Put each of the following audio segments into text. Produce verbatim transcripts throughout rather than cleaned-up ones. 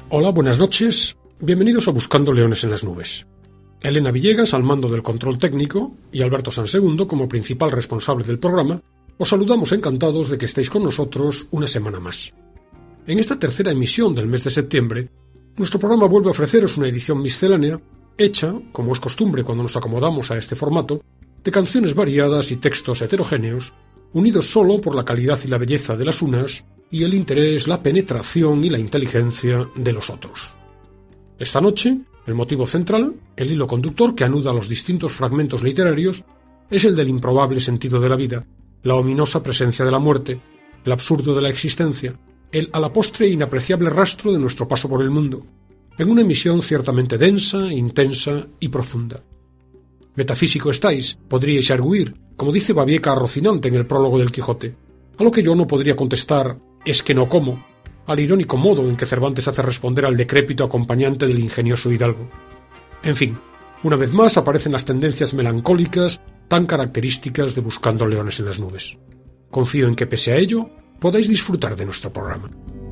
Hola, buenas noches. Bienvenidos a Buscando Leones en las Nubes. Elena Villegas al mando del control técnico y Alberto Sansegundo como principal responsable del programa, os saludamos encantados de que estéis con nosotros una semana más. En esta tercera emisión del mes de septiembre, nuestro programa vuelve a ofreceros una edición miscelánea hecha, como es costumbre cuando nos acomodamos a este formato, de canciones variadas y textos heterogéneos, unidos solo por la calidad y la belleza de las unas y el interés, la penetración y la inteligencia de los otros. Esta noche, el motivo central, el hilo conductor que anuda a los distintos fragmentos literarios, es el del improbable sentido de la vida, la ominosa presencia de la muerte, el absurdo de la existencia, el a la postre inapreciable rastro de nuestro paso por el mundo, en una emisión ciertamente densa, intensa y profunda. Metafísico estáis, podríais arguir, como dice Babieca a Rocinante en el prólogo del Quijote, a lo que yo no podría contestar «es que no como», al irónico modo en que Cervantes hace responder al decrépito acompañante del ingenioso hidalgo. En fin, una vez más aparecen las tendencias melancólicas tan características de Buscando Leones en las Nubes. Confío en que pese a ello podáis disfrutar de nuestro programa.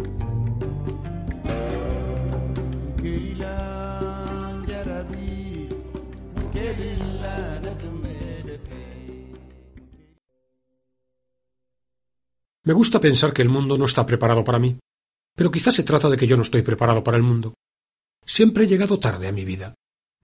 Me gusta pensar que el mundo no está preparado para mí, pero quizás se trata de que yo no estoy preparado para el mundo. Siempre he llegado tarde a mi vida.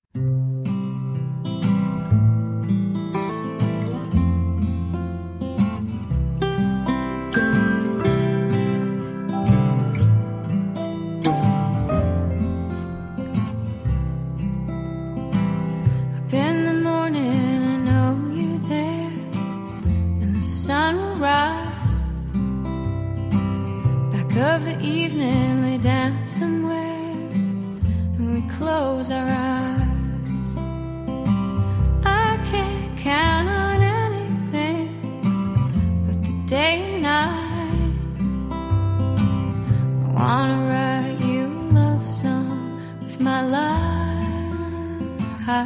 Of the evening, lay down somewhere, and we close our eyes. I can't count on anything but the day and night. I wanna write you a love song with my life.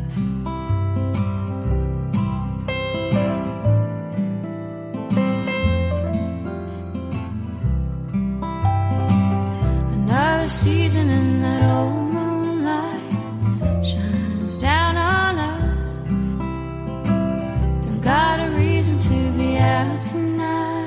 Season in that old moonlight shines down on us. Don't got a reason to be out tonight.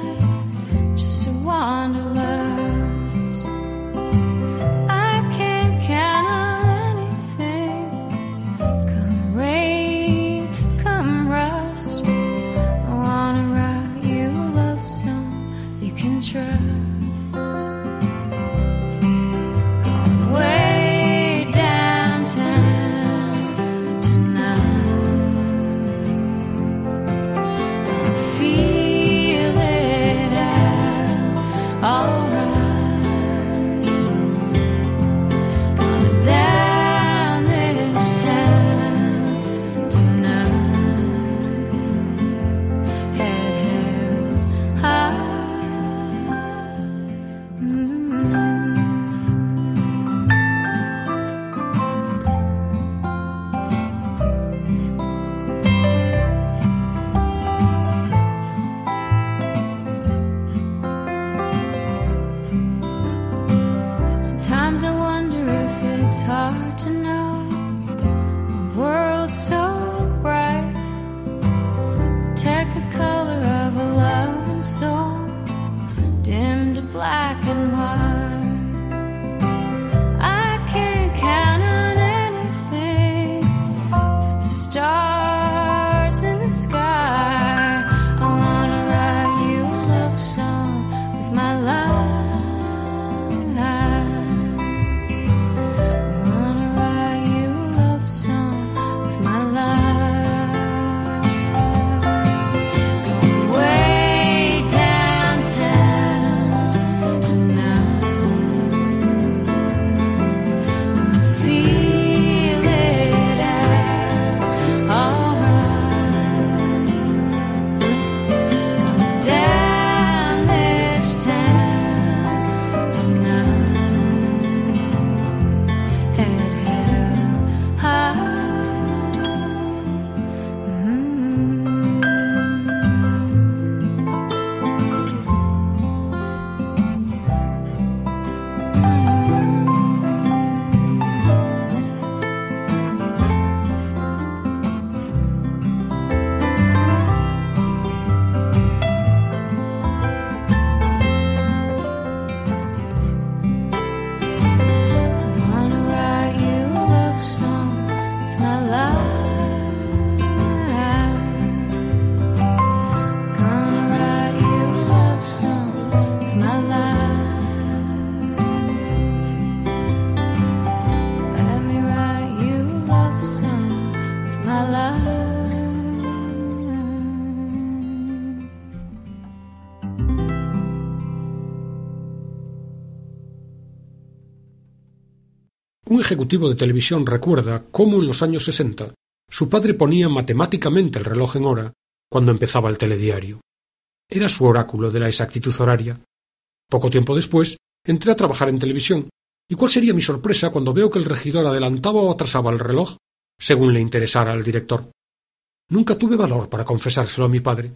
Un ejecutivo de televisión recuerda cómo en los años sesenta su padre ponía matemáticamente el reloj en hora cuando empezaba el telediario. Era su oráculo de la exactitud horaria. Poco tiempo después entré a trabajar en televisión, y cuál sería mi sorpresa cuando veo que el regidor adelantaba o atrasaba el reloj según le interesara al director. Nunca tuve valor para confesárselo a mi padre.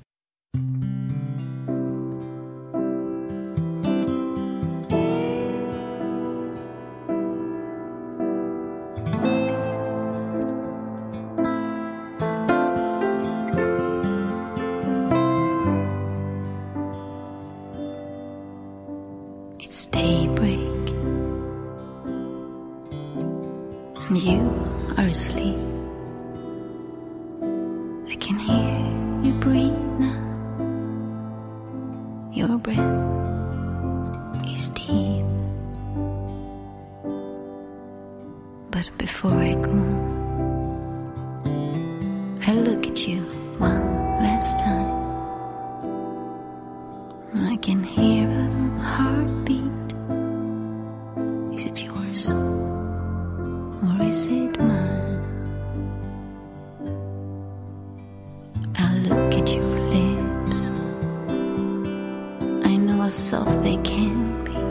It's daybreak, and you are asleep. I can hear you breathe now. Your breath is deep. But before I go, I look at you one last time. I can hear a heartbeat. Is it yours or is it mine? I look at your lips. I know how soft they can be.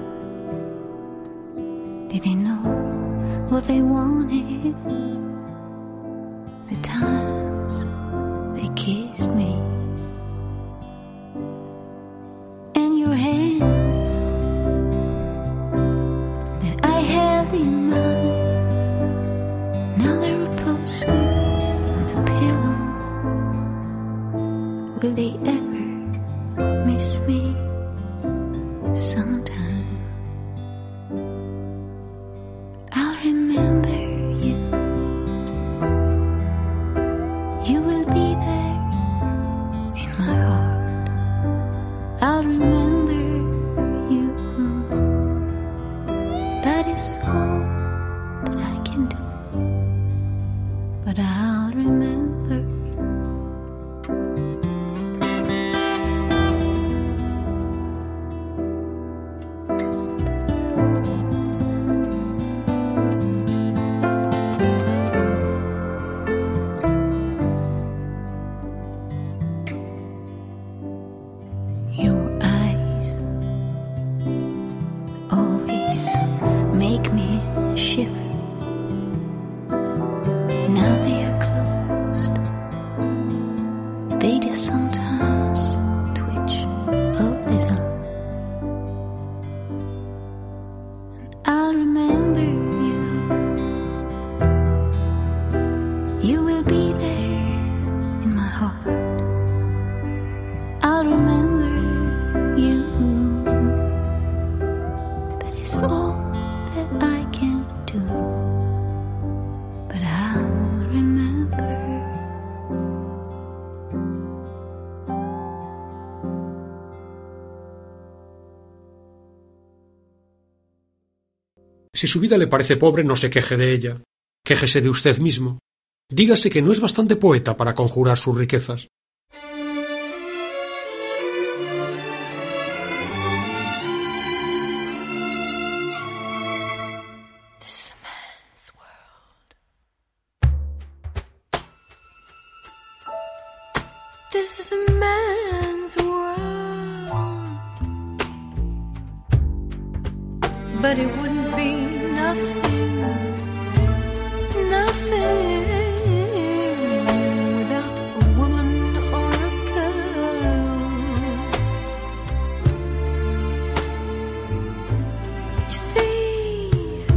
Did they know what they wanted? The times they kissed me. And your hands that I held in mine, now they're reposing on the pillow. Will they ever miss me sometime? I'll remember you. You will be there in my heart. I'll remember you. That is all that I can do. But I'll remember. Your eyes always make me shiver. Now they are closed. They just sometimes twitch a little. And I'll remember you. You will be there in my heart. I'll remember you. That is all that I can do. But I'll remember. Si su vida le parece pobre, no se queje de ella. Quéjese de usted mismo. Dígase que no es bastante poeta para conjurar sus riquezas. This is a man's world. This is a man's world. But it wouldn't be nothing, nothing without a woman or a girl. You see,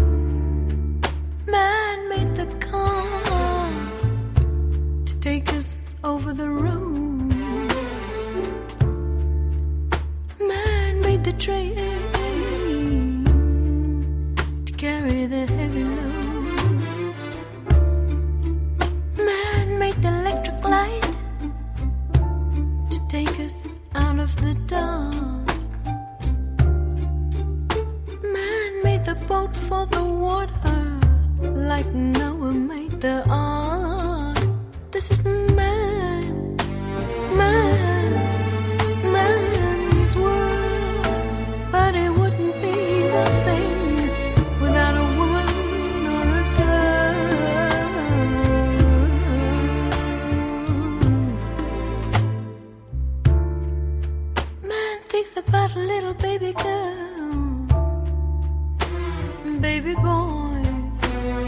man made the car to take us over the road. Man made the train to carry the heavy load. Man made the electric light to take us out of the dark. Man made the boat for the water, like Noah made the ark. This is man's, man's, man's world. But it wouldn't be nothing without a woman thinks about a little baby girl, baby boys.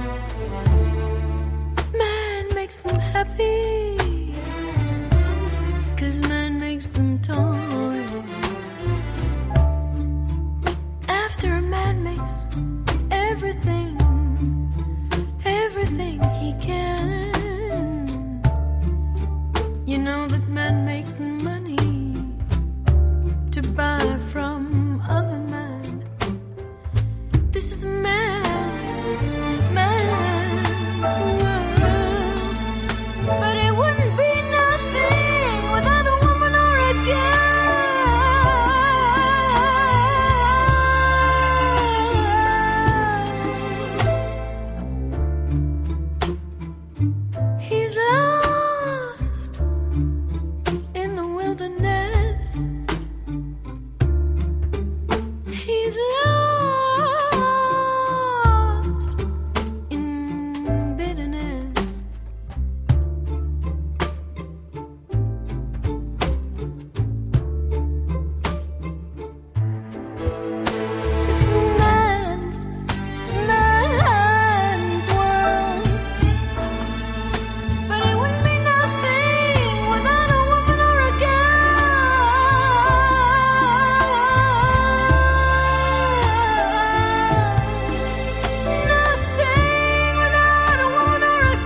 Man makes them happy, 'cause man makes them toys. After a man makes everything, everything he can, you know that man makes money to buy from other men. This is man's, man's world, but it wouldn't be nothing without a woman or a girl. He's lost in the wilderness. He's lost in bitterness. This is man's, man's world, but it wouldn't be nothing without a woman or a girl. Nothing without a woman or a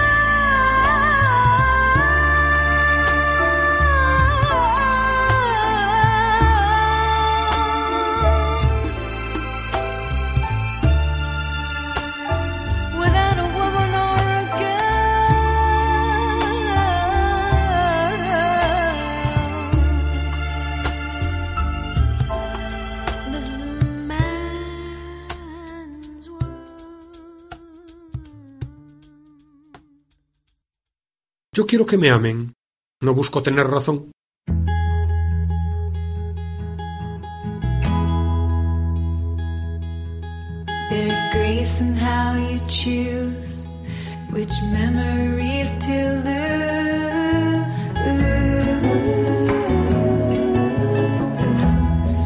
girl. Without a woman or a girl. This is a man's world. Yo quiero que me amen. No busco tener razón. There's grace in how you choose which memories to lose.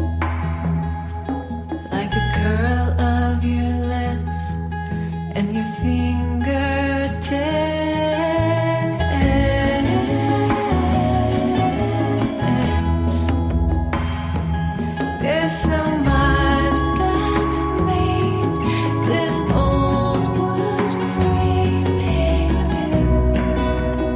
Like the curl of your lips and your fingertips. There's so much that's made this old wood frame new.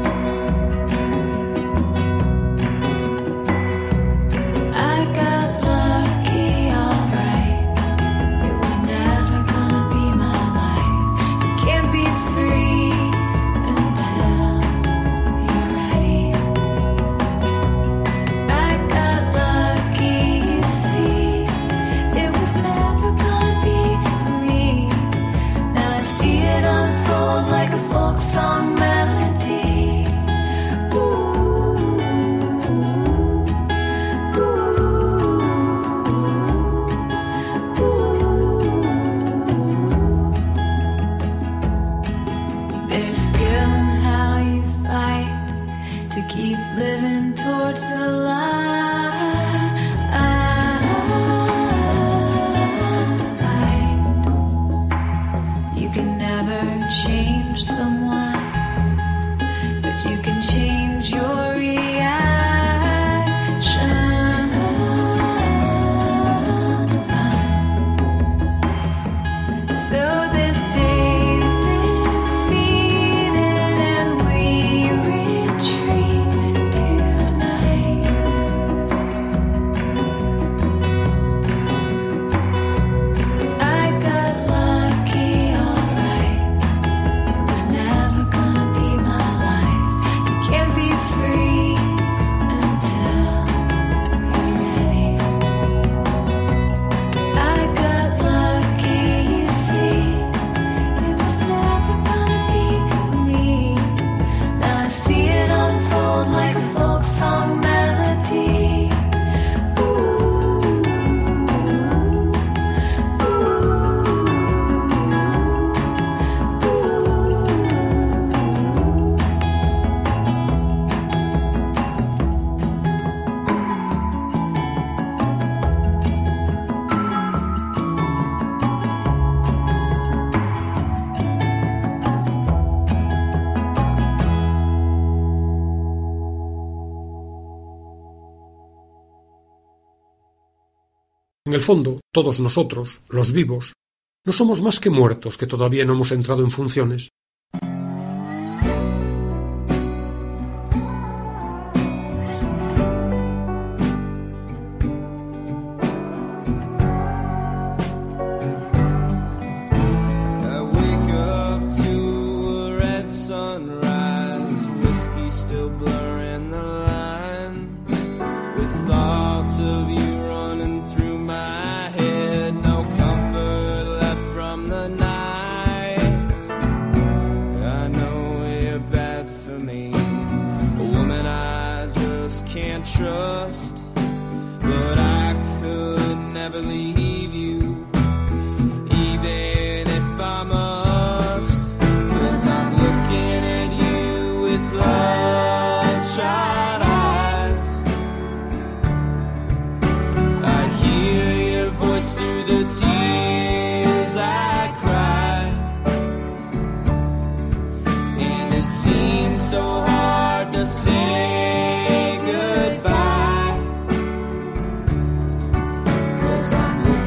En el fondo, todos nosotros, los vivos, no somos más que muertos que todavía no hemos entrado en funciones. Trust, but I could never leave you, even if I must, 'cause I'm looking at you with love-shot eyes. I hear your voice through the tears I cry, and it seems so hard to say goodbye, 'cause I'm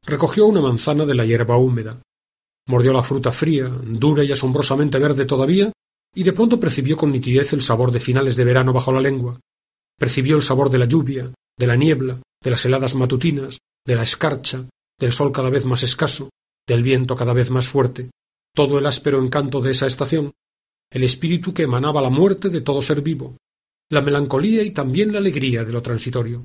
Recogió una manzana de la hierba húmeda. Mordió la fruta fría, dura y asombrosamente verde todavía, y de pronto percibió con nitidez el sabor de finales de verano bajo la lengua. Percibió el sabor de la lluvia, de la niebla, de las heladas matutinas, de la escarcha, del sol cada vez más escaso, del viento cada vez más fuerte, todo el áspero encanto de esa estación, el espíritu que emanaba la muerte de todo ser vivo, la melancolía y también la alegría de lo transitorio.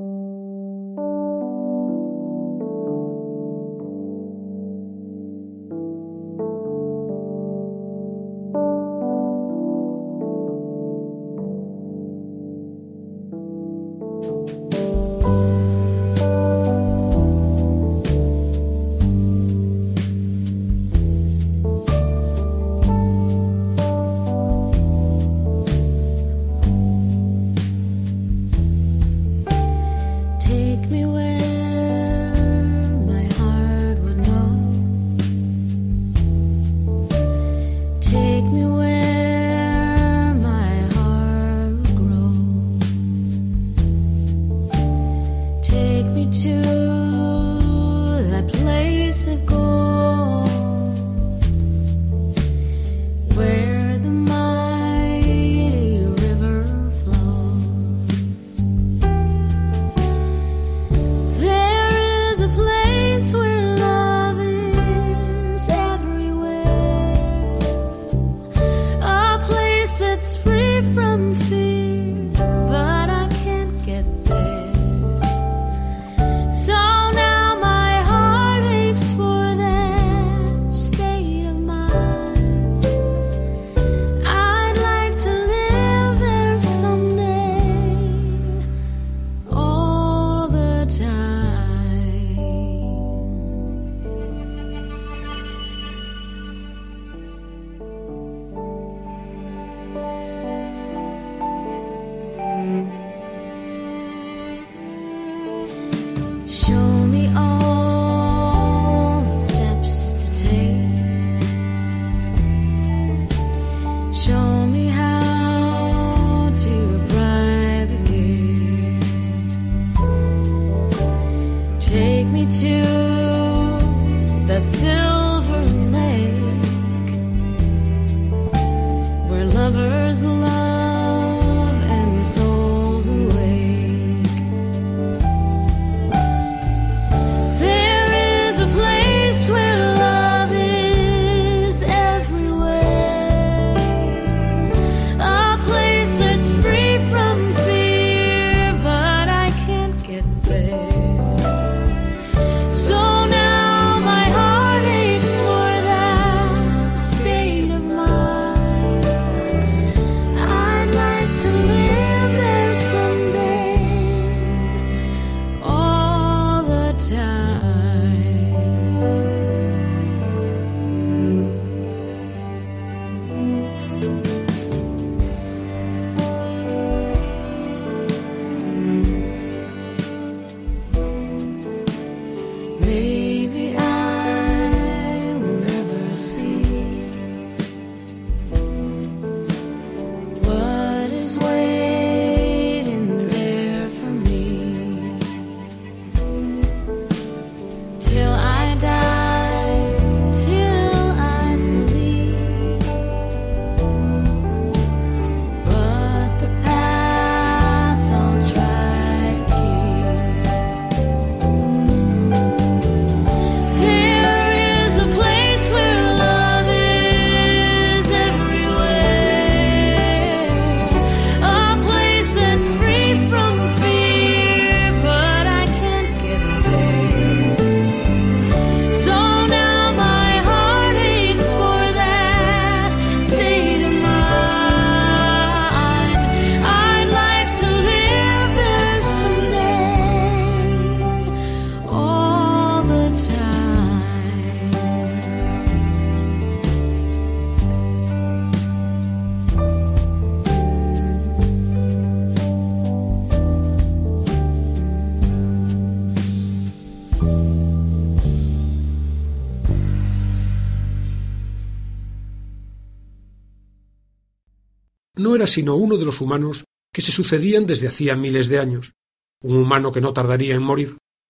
no era sino uno de los humanos que se sucedían desde hacía miles de años, un humano que no tardaría en morir.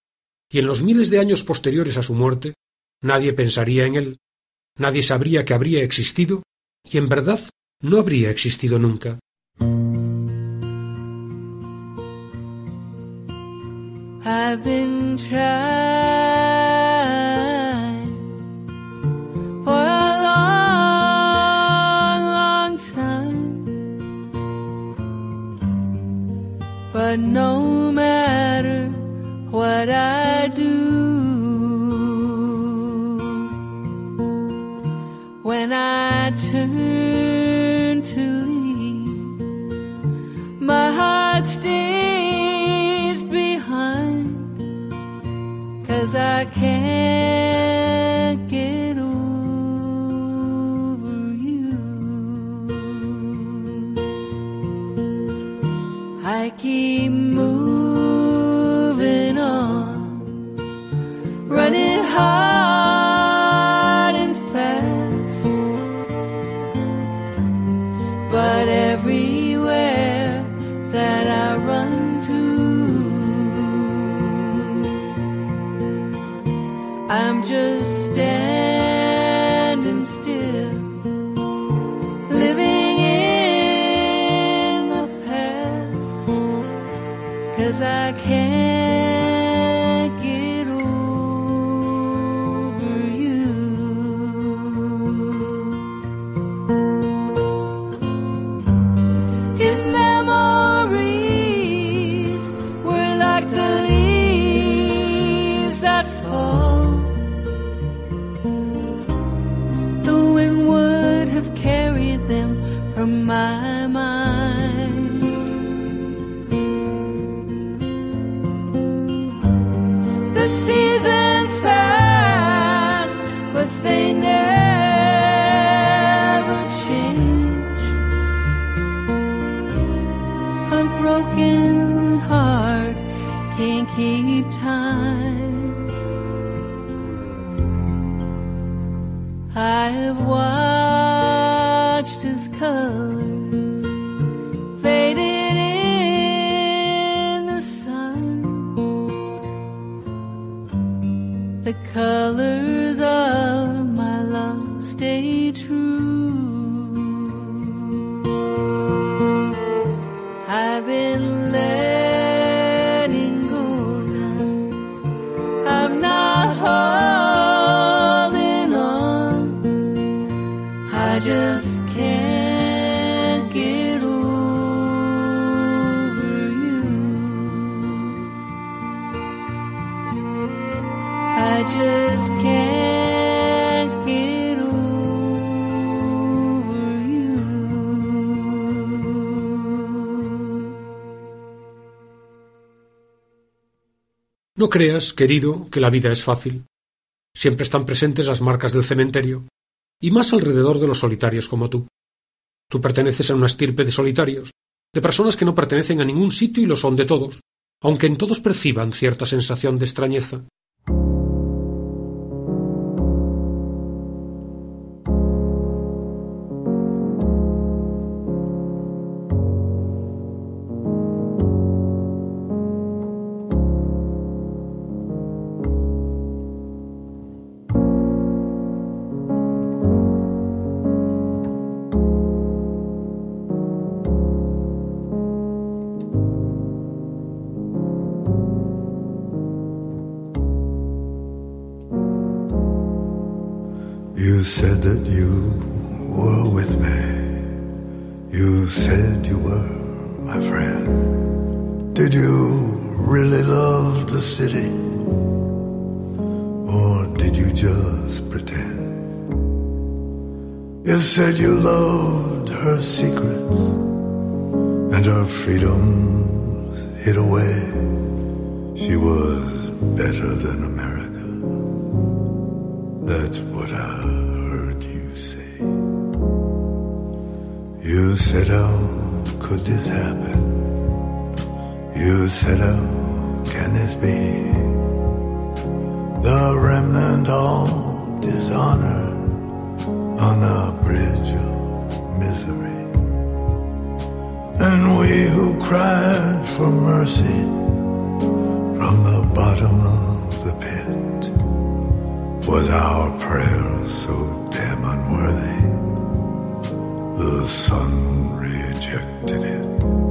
y en los miles de años posteriores a su muerte, nadie pensaría en él, nadie sabría que habría existido, y en verdad no habría existido nunca. I've been trying for a long, long time, but no matter what I do, when I turn to leave, my heart stays behind, 'cause I can't get over you. I keep moving on, running hard and fast, but everywhere that I run to, I'm just standing still, living in the past, 'cause I can't get over you. If memories were like the leaves that fall, the wind would have carried them from my mind. The seasons pass, but they never change. A broken heart can't keep time. I've watched his colors faded in the sun, the colors of my love stay true. I've been letting go now, I'm not holding on, I just can't get over you. I just can't get over you. No creas, querido, que la vida es fácil. Siempre están presentes las marcas del cementerio, y más alrededor de los solitarios como tú. Tú perteneces a una estirpe de solitarios, de personas que no pertenecen a ningún sitio y lo son de todos, aunque en todos perciban cierta sensación de extrañeza. You said that you were with me. You said you were my friend. Did you really love the city? Or did you just pretend? You said you loved her secrets and her freedoms hid away. She was better than America. That's what I heard you say. You said, how could this happen? You said, how can this be? The remnant all dishonored on a bridge of misery. And we who cried for mercy from the bottom of the Was our prayer so damn unworthy? The sun rejected it.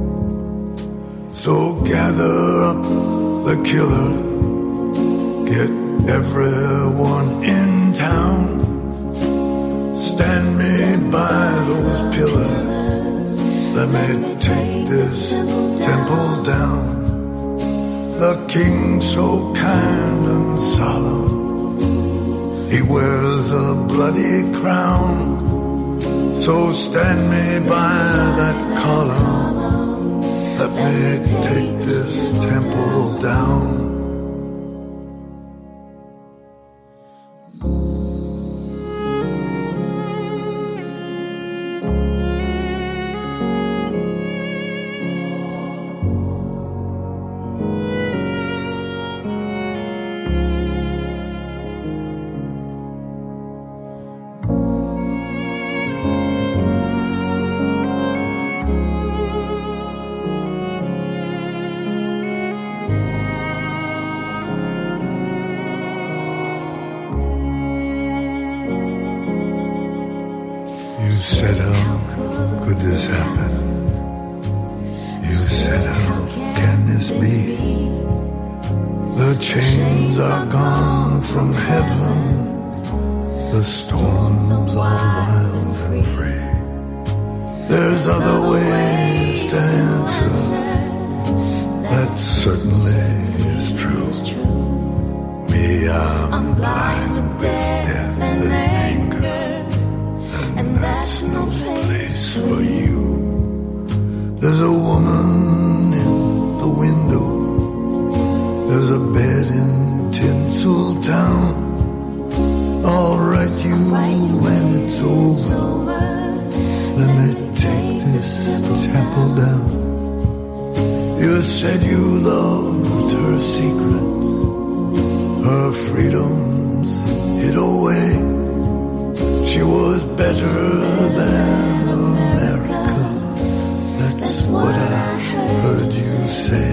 So gather up the killer, get everyone in town. Stand me by those pillars, let me take this temple down. The king so kind and solemn, he wears a bloody crown. So stand me by that column, let me take this temple down. You said, how could this happen? You said, how can this be? The chains are gone from heaven, the storms are wild and free. There's other ways to answer, that certainly is true. Me, I'm blind with death and anger, and that's no place for you. There's a woman in the window, there's a bed in Tinseltown. I'll write you when it's over, let me take this temple down. You said you loved her secrets, her freedoms hid away. She was better than America, that's what I heard you say.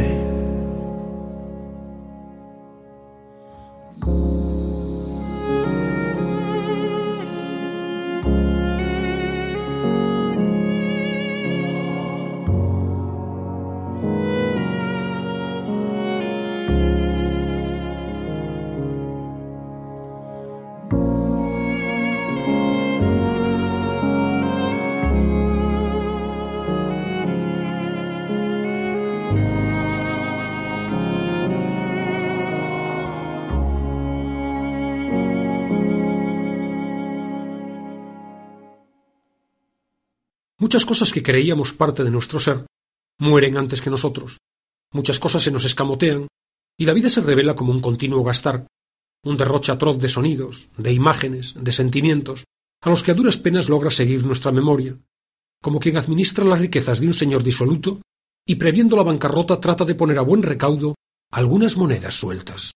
Muchas cosas que creíamos parte de nuestro ser mueren antes que nosotros. Muchas cosas se nos escamotean y la vida se revela como un continuo gastar, un derroche atroz de sonidos, de imágenes, de sentimientos, a los que a duras penas logra seguir nuestra memoria, como quien administra las riquezas de un señor disoluto y, previendo la bancarrota, trata de poner a buen recaudo algunas monedas sueltas.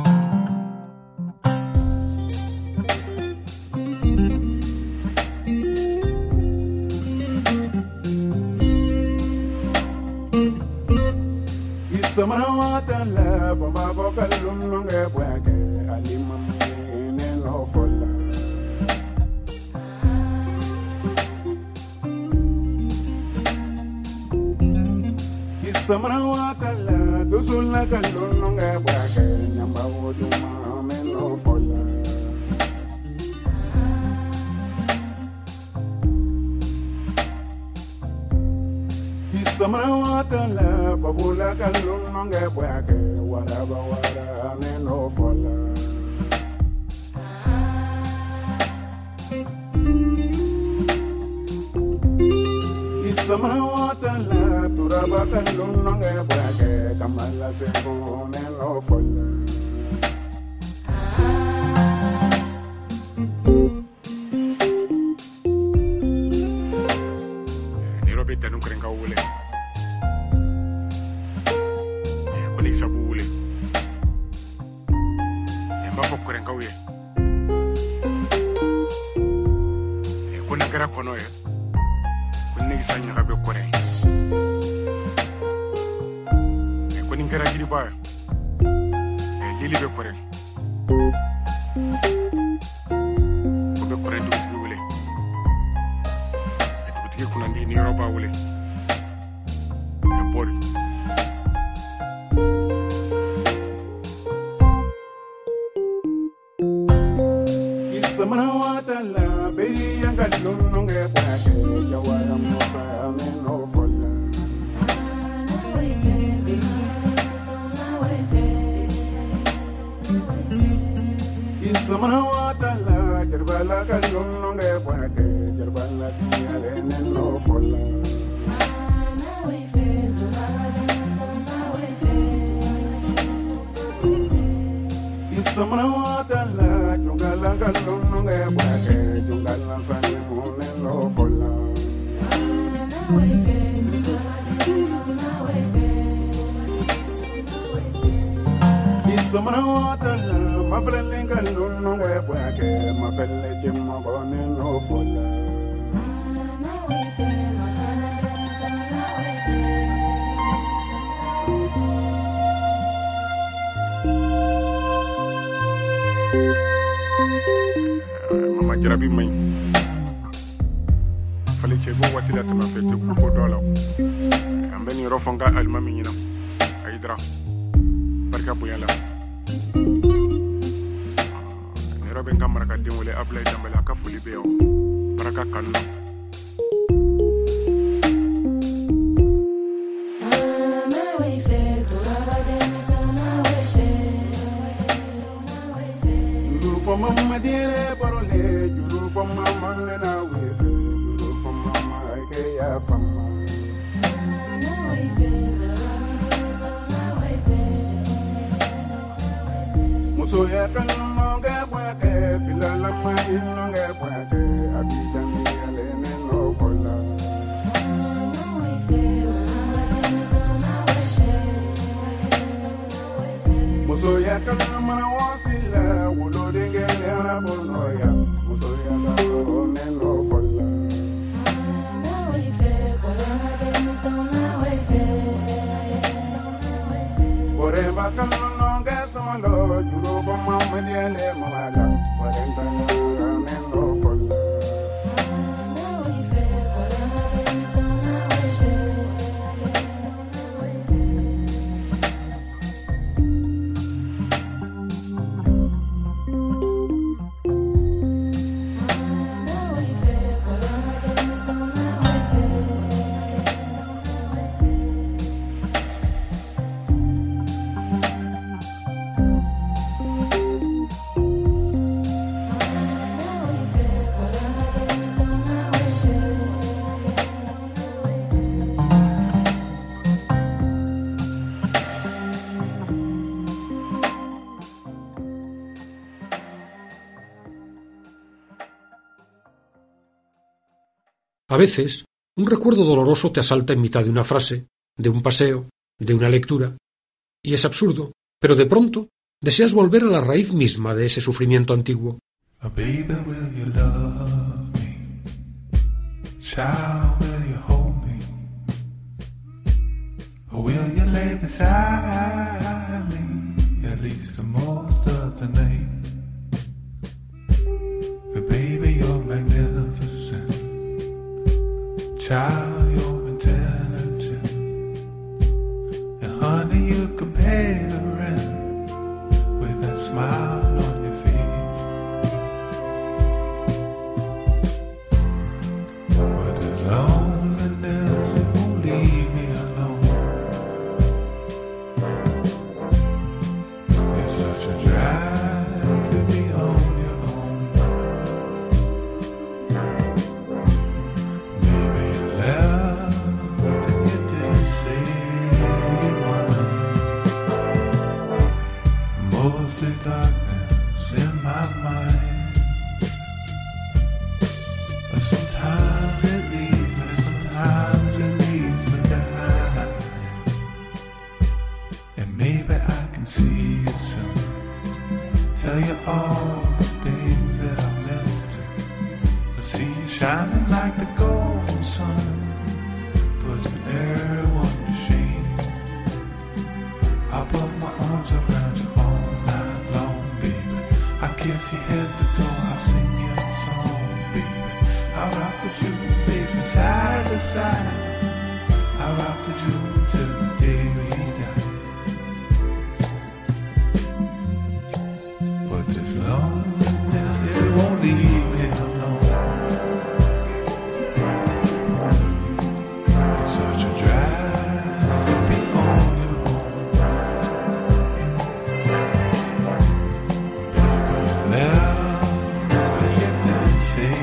Samarawatala, Baba Bokalunga, Wagga, Alimam, and Ofola. Samarawatala, Dusula Kalunga, Wagga, Yamawuduma, and Ofola. Samarawatala, Babula Kalunga, Wagga, whatever, whatever, and Ofola. Samarawatala, Turaba Kalunga, Wagga, Kamala Sebon, and Ofola. Nairobi, Tanukrenga Ule. Sabule yamba fokore ngawye e kuna kera kono ye kunni gisanya gabe kore e kunni kera giri ba e lili be kore Ore dugutigi wele. Dugutigi kunandi ni yɔrɔba wele. E bori. Isamana watala beri yanga lununge pake jawara mofa ameno fola. Isamana watala jerbala kalununge pake jerbala diale neno fola. Isamana watala jungala kalununge pake jungala fani muneno fola. Isamana watala mafrele kalununge pake mafrele chimogone no fola. Mama jarabi mai fale chego watila tama fete ko dola ambeni rofonga almami nyina aidra barka buyala ne roben kamara ka dimole ablay tambala ka fuli beo baraka kanno Mama dire parole juru for mama na we juru for mama ke ya fama muso ya kan monga kwa ke filala ma inonga kwa ke abijan ni ale ne no fola muso ya kan mana wasila wulo dingele na bonoya muso ya kan ne no fola ore ba kan no ga samalo juro ko mamma diale mala ore kan ne no fola A veces, un recuerdo doloroso te asalta en mitad de una frase, de un paseo, de una lectura, y es absurdo, pero de pronto deseas volver a la raíz misma de ese sufrimiento antiguo. Oh, baby, will you love me? Child, will you hold me? Or will you lay beside me at least the most of the night? But baby, you're magnificent. Child, you're intelligent. And honey, you can pay the rent with that smile on your face. But there's loneliness that won't leave me alone. It's such a drag to be on your own. Maybe you left to get this city wine. Mostly darkness in my mind. But sometimes it leaves me, sometimes it leaves me behind. And maybe I can see you soon. Tell you all the things that I meant to. I see you shining like the golden sun, putting everyone to shame. I put my arms around you all night long, baby. I kiss your head to toe, I sing you a song. rock with you, baby, from side to side. I'll rock with you till the day we die. But this loneliness, it won't leave me alone. It's such a drive to be on your own. Baby, love, but yet didn't say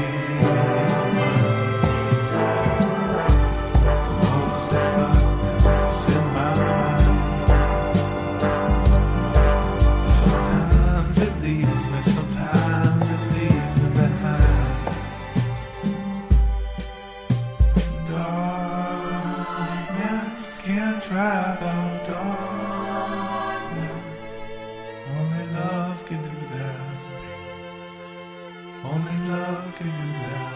most of the darkness in my mind. Sometimes it leaves me, sometimes it leaves me behind. Darkness can't drive out darkness. Only love can do that. Only love can do that.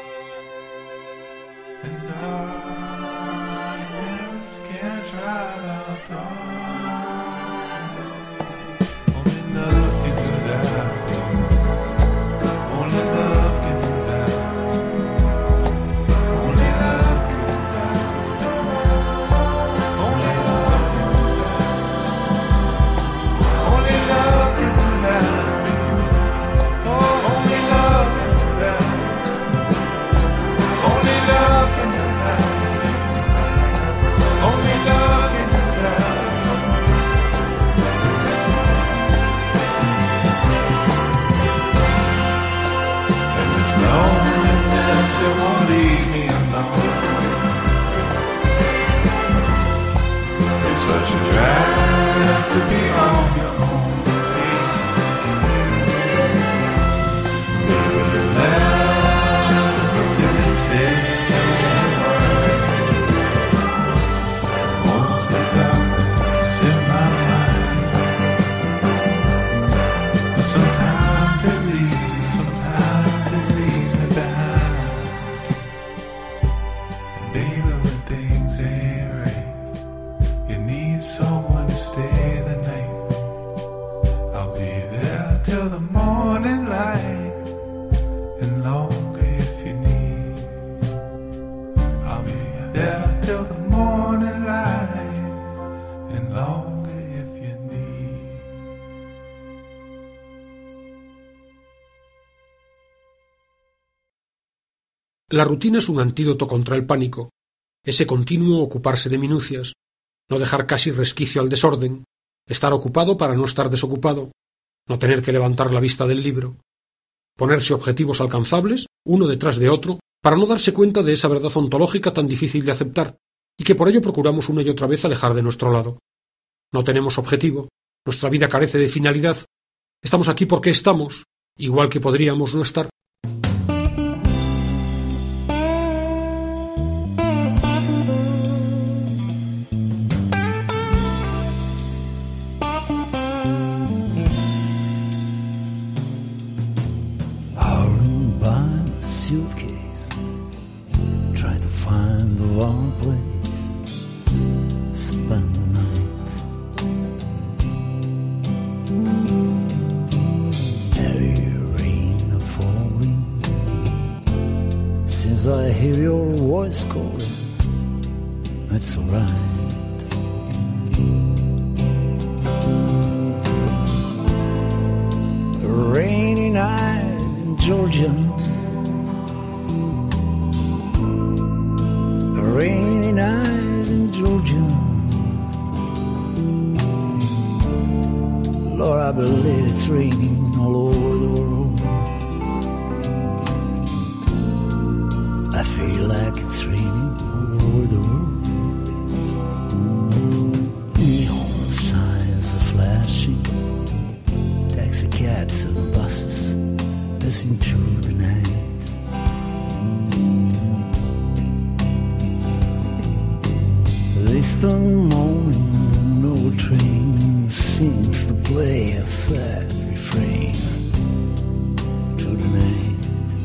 And darkness can't drive out darkness. Only love can do that. Only love can do that. Only love can do that. Only love can do that. Only love can do that, baby. Oh, only love can do that. Only love can do that, baby. Only love can do that. And this loneliness, it won't leave me alone. It's such a drag to be on your own. Baby, you left, didn't say a word. Most of the darkness in my mind. But sometimes it leaves me, sometimes it leaves me behind. And baby, when things ain't right, you need someone to stay the night. I'll be there till the morning light, and longer if you need. I'll be there till the morning light, and longer if you need. La rutina es un antídoto contra el pánico, ese continuo ocuparse de minucias, no dejar casi resquicio al desorden, estar ocupado para no estar desocupado, no tener que levantar la vista del libro, ponerse objetivos alcanzables, uno detrás de otro, para no darse cuenta de esa verdad ontológica tan difícil de aceptar, y que por ello procuramos una y otra vez alejar de nuestro lado. No tenemos objetivo, nuestra vida carece de finalidad, estamos aquí porque estamos, igual que podríamos no estar. Hurrying by my suitcase, try to find the wrong place, spend the night. Heavy rain falling, seems I hear your voice calling. It's alright. A rainy night in Georgia, a rainy night in Georgia. Lord, I believe it's raining all over the world. I feel like it's raining all over the world. Neon signs are flashing, taxi cabs and buses passing through the night. Distant morning, no train seems to play a sad refrain through the night.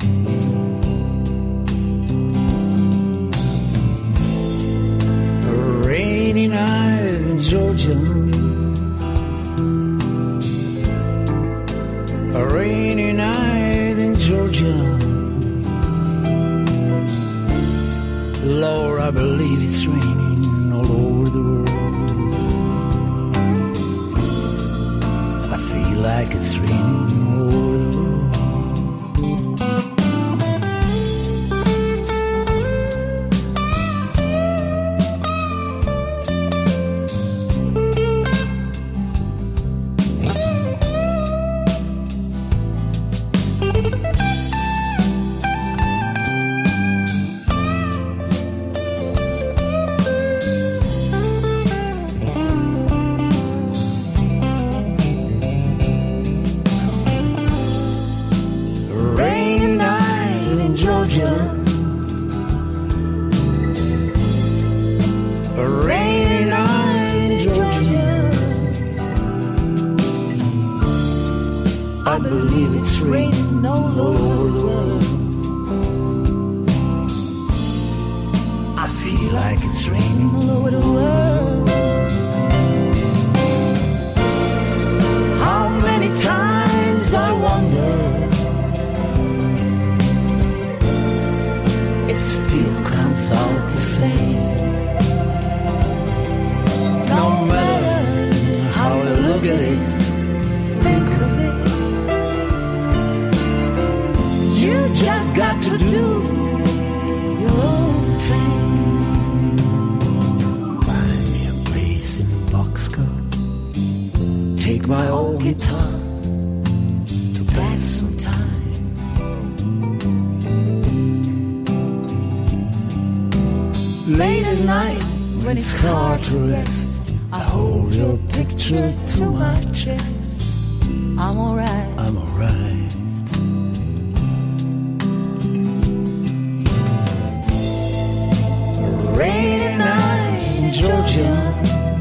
A rainy night in Georgia, a rainy night in Georgia. I believe it's raining all over the world. I feel like it's raining all over the world. I believe it's raining all over the world. I feel like it's raining all over the world. How many times I wonder, it still comes out the same. No matter how I look at it, think of it, you just got to do your own thing. Find me a place in Boxcar, take my old guitar to pass some time. Late at night when it's hard to rest, I hold your picture to my chest. I'm alright, I'm alright. Rainy night in Georgia,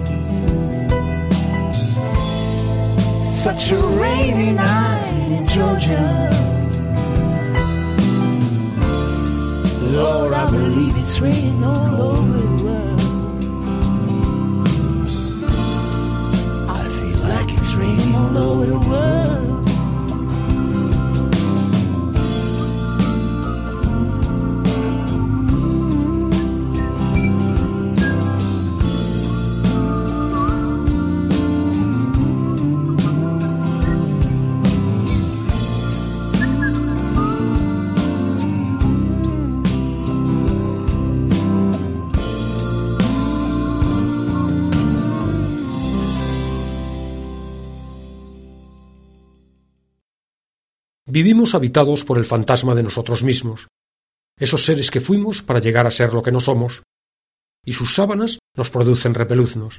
such a rainy night in Georgia. Lord, I believe it's raining all over the world. I feel like it's raining all over the world. Vivimos habitados por el fantasma de nosotros mismos, esos seres que fuimos para llegar a ser lo que no somos, y sus sábanas nos producen repeluznos.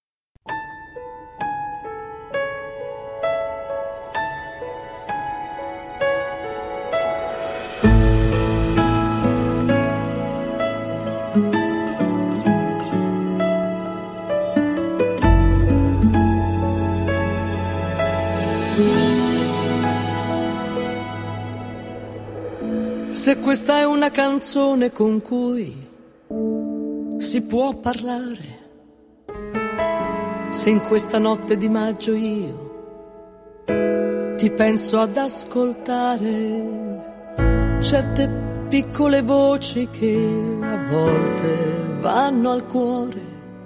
Se questa è una canzone con cui si può parlare, se in questa notte di maggio io ti penso ad ascoltare certe piccole voci che a volte vanno al cuore,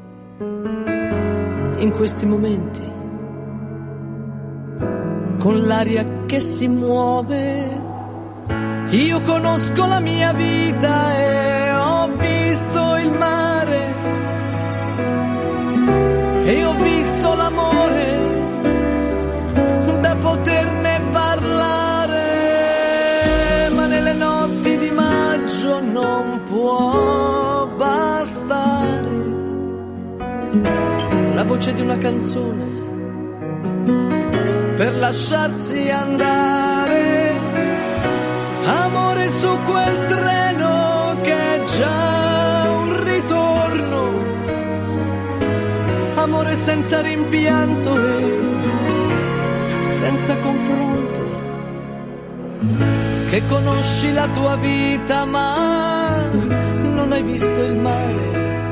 in questi momenti, con l'aria che si muove. Io conosco la mia vita e ho visto il mare e ho visto l'amore da poterne parlare, ma nelle notti di maggio non può bastare la voce di una canzone per lasciarsi andare. Amore su quel treno che è già un ritorno, amore senza rimpianto e senza confronto, che conosci la tua vita ma non hai visto il mare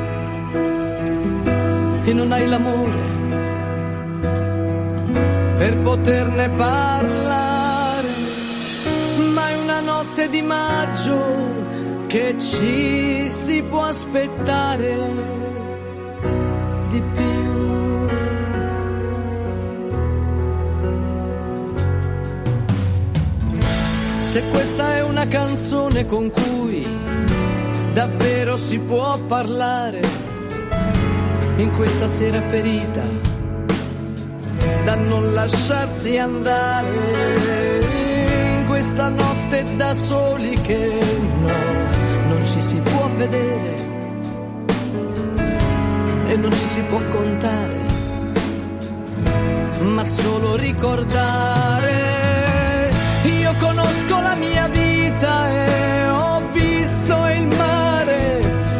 e non hai l'amore per poterne parlare. Ma è una notte di maggio che ci si può aspettare di più. Se questa è una canzone con cui davvero si può parlare in questa sera ferita da non lasciarsi andare, in questa notte da soli che no, non ci si può vedere e non ci si può contare, ma solo ricordare. Io conosco la mia vita e ho visto il mare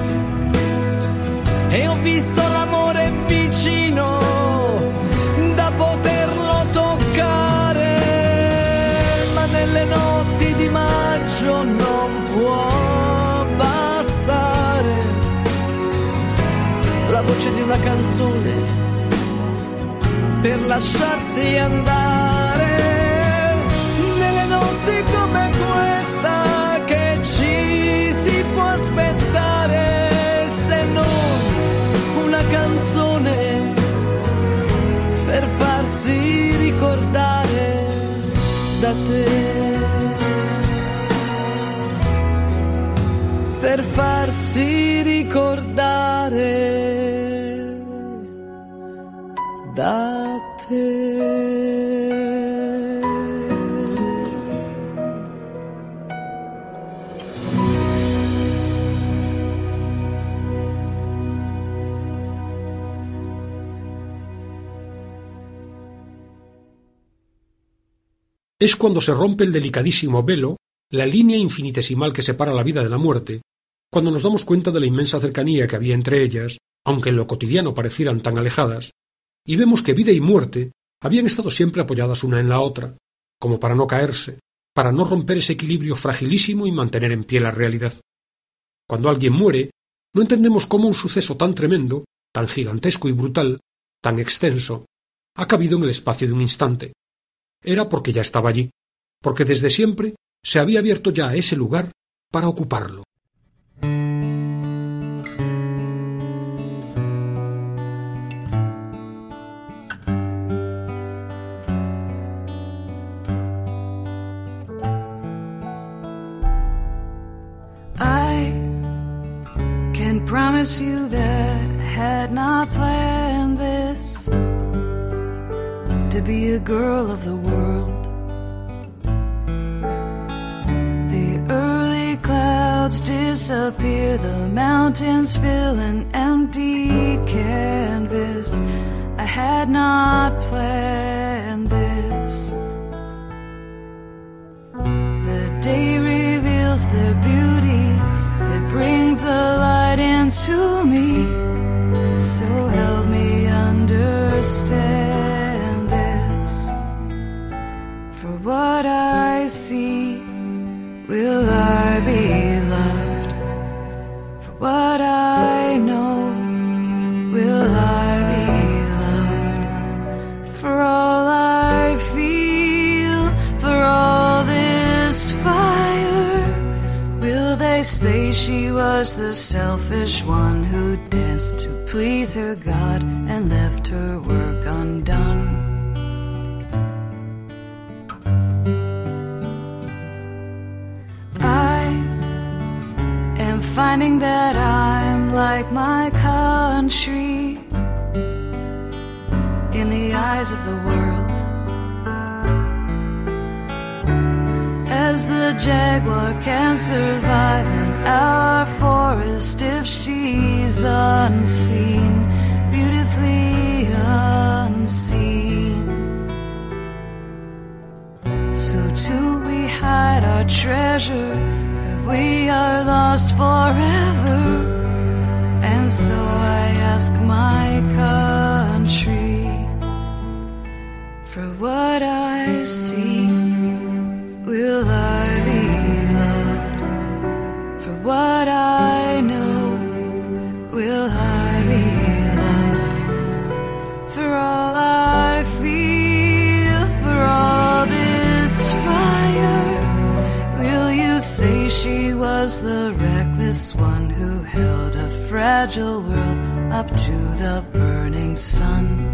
e ho visto l'amore vicino da poterlo toccare, ma nelle notti di maggio non può bastare la voce di una canzone per lasciarsi andare. Nelle notti come questa che ci si può aspettare, se non una canzone per farsi ricordare da te, per farsi ricordare da te. Es cuando se rompe el delicadísimo velo, la línea infinitesimal que separa la vida de la muerte, cuando nos damos cuenta de la inmensa cercanía que había entre ellas, aunque en lo cotidiano parecieran tan alejadas, y vemos que vida y muerte habían estado siempre apoyadas una en la otra, como para no caerse, para no romper ese equilibrio fragilísimo y mantener en pie la realidad. Cuando alguien muere, no entendemos cómo un suceso tan tremendo, tan gigantesco y brutal, tan extenso, ha cabido en el espacio de un instante. Era porque ya estaba allí, porque desde siempre se había abierto ya a ese lugar para ocuparlo. I can promise you that I had not planned this, to be a girl of the world. The early clouds disappear, the mountains fill an empty canvas. I had not planned this. The day reveals their beauty, it brings a light into me, so help me understand. What I see, will I be loved? For what I know, will I be loved? For all I feel, for all this fire, will they say she was the selfish one who danced to please her God and left her work undone? Finding that I'm like my country in the eyes of the world, as the jaguar can survive in our forest if she's unseen, beautifully unseen. So too we hide our treasure, we are lost forever, and so I ask my country for what I see. Will I be loved? For what I know, will I be loved? For all I feel, for all this fire, will you say she was was the reckless one who held a fragile world up to the burning sun.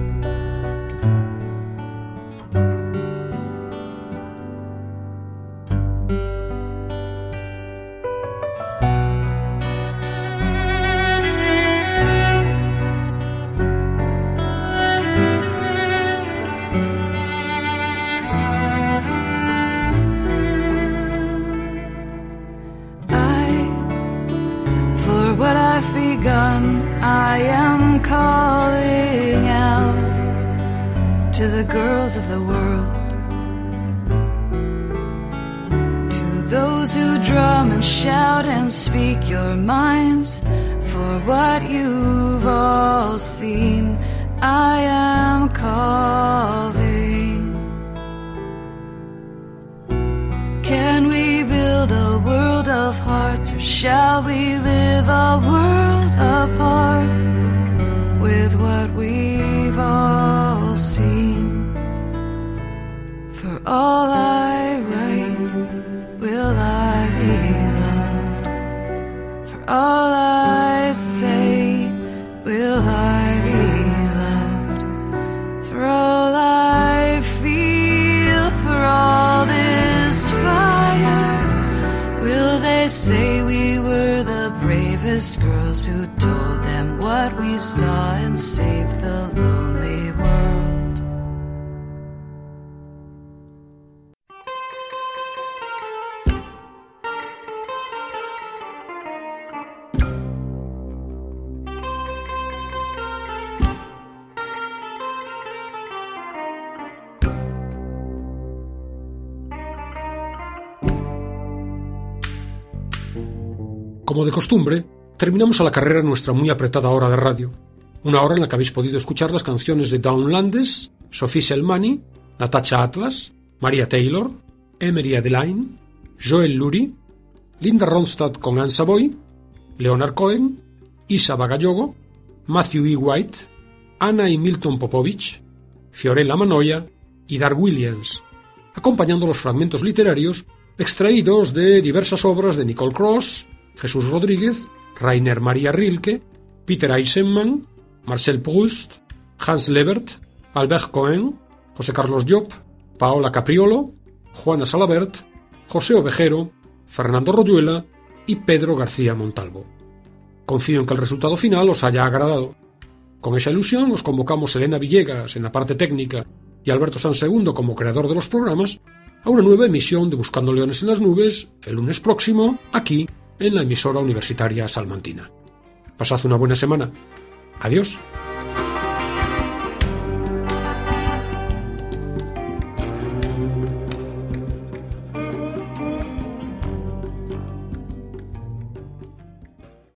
I am calling out to the girls of the world, to those who drum and shout and speak your minds for what you've all seen. I am calling. Can we build a world of hearts, or shall we live a world apart with what we've all seen? For all I write, will I be loved? For all I say, will I be loved? For all I feel, for all this fire, will they say we were the bravest girls who told them what we saw and saved the lonely world? Como de costumbre, terminamos a la carrera nuestra muy apretada hora de radio, una hora en la que habéis podido escuchar las canciones de Dawn Landes, Sophie Selmani, Natasha Atlas, Maria Taylor, Emery Adeline, Joel Lurie, Linda Ronstadt con Anne Savoy, Leonard Cohen, Isa Bagayogo, Matthew E. White, Anna y Milton Popovich, Fiorella Manoia y Dar Williams, acompañando los fragmentos literarios extraídos de diversas obras de Nicole Cross, Jesús Rodríguez, Rainer Maria Rilke, Peter Eisenman, Marcel Proust, Hans Lebert, Albert Cohen, José Carlos Job, Paola Capriolo, Juana Salabert, José Ovejero, Fernando Royuela y Pedro García Montalvo. Confío en que el resultado final os haya agradado. Con esa ilusión os convocamos Elena Villegas en la parte técnica y Alberto Sansegundo como creador de los programas a una nueva emisión de Buscando Leones en las Nubes el lunes próximo, aquí en la emisora universitaria salmantina. Pasad una buena semana. Adiós.